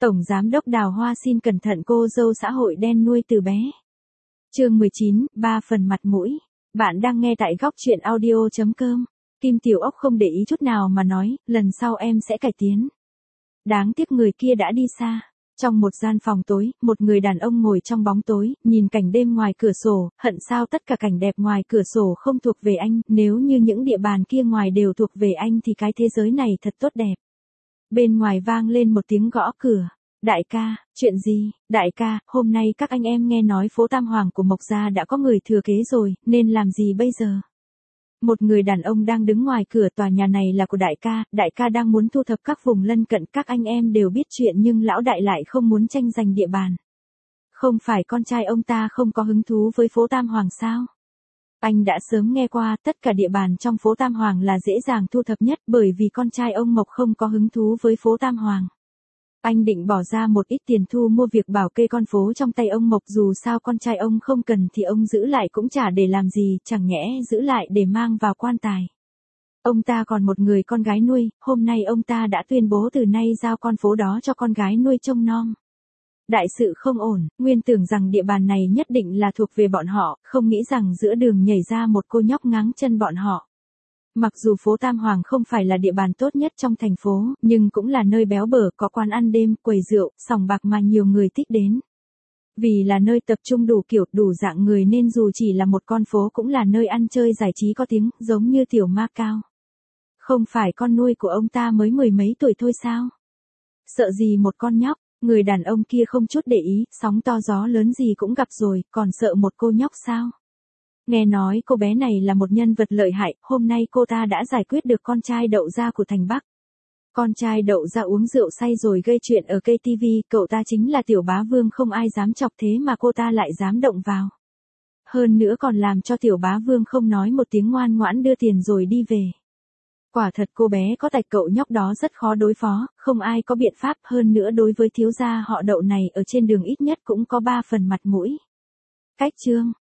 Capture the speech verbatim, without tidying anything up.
Tổng Giám đốc Đào Hoa xin cẩn thận cô dâu xã hội đen nuôi từ bé. Chương mười chín, ba phần mặt mũi. Bạn đang nghe tại góc truyện audio chấm com. Kim Tiểu Ốc không để ý chút nào mà nói, lần sau em sẽ cải tiến. Đáng tiếc người kia đã đi xa. Trong một gian phòng tối, một người đàn ông ngồi trong bóng tối, nhìn cảnh đêm ngoài cửa sổ, hận sao tất cả cảnh đẹp ngoài cửa sổ không thuộc về anh, nếu như những địa bàn kia ngoài đều thuộc về anh thì cái thế giới này thật tốt đẹp. Bên ngoài vang lên một tiếng gõ cửa. Đại ca, chuyện gì? Đại ca, hôm nay các anh em nghe nói phố Tam Hoàng của Mộc Gia đã có người thừa kế rồi, nên làm gì bây giờ? Một người đàn ông đang đứng ngoài cửa, tòa nhà này là của đại ca, đại ca đang muốn thu thập các vùng lân cận, các anh em đều biết chuyện nhưng lão đại lại không muốn tranh giành địa bàn. Không phải con trai ông ta không có hứng thú với phố Tam Hoàng sao? Anh đã sớm nghe qua, tất cả địa bàn trong phố Tam Hoàng là dễ dàng thu thập nhất bởi vì con trai ông Mộc không có hứng thú với phố Tam Hoàng. Anh định bỏ ra một ít tiền thu mua việc bảo kê con phố trong tay ông Mộc, dù sao con trai ông không cần thì ông giữ lại cũng chả để làm gì, chẳng nhẽ giữ lại để mang vào quan tài. Ông ta còn một người con gái nuôi, hôm nay ông ta đã tuyên bố từ nay giao con phố đó cho con gái nuôi trông nom. Đại sự không ổn, nguyên tưởng rằng địa bàn này nhất định là thuộc về bọn họ, không nghĩ rằng giữa đường nhảy ra một cô nhóc ngáng chân bọn họ. Mặc dù phố Tam Hoàng không phải là địa bàn tốt nhất trong thành phố, nhưng cũng là nơi béo bở, có quán ăn đêm, quầy rượu, sòng bạc mà nhiều người thích đến. Vì là nơi tập trung đủ kiểu, đủ dạng người nên dù chỉ là một con phố cũng là nơi ăn chơi giải trí có tiếng, giống như tiểu Macao. Không phải con nuôi của ông ta mới mười mấy tuổi thôi sao? Sợ gì một con nhóc, người đàn ông kia không chút để ý, sóng to gió lớn gì cũng gặp rồi, còn sợ một cô nhóc sao? Nghe nói cô bé này là một nhân vật lợi hại, hôm nay cô ta đã giải quyết được con trai Đậu Gia của thành Bắc. Con trai Đậu Gia uống rượu say rồi gây chuyện ở cây ti vi, cậu ta chính là Tiểu Bá Vương, không ai dám chọc thế mà cô ta lại dám động vào. Hơn nữa còn làm cho Tiểu Bá Vương không nói một tiếng, ngoan ngoãn đưa tiền rồi đi về. Quả thật cô bé có tạch, cậu nhóc đó rất khó đối phó, không ai có biện pháp, hơn nữa đối với thiếu gia họ Đậu này ở trên đường ít nhất cũng có ba phần mặt mũi. Cách chương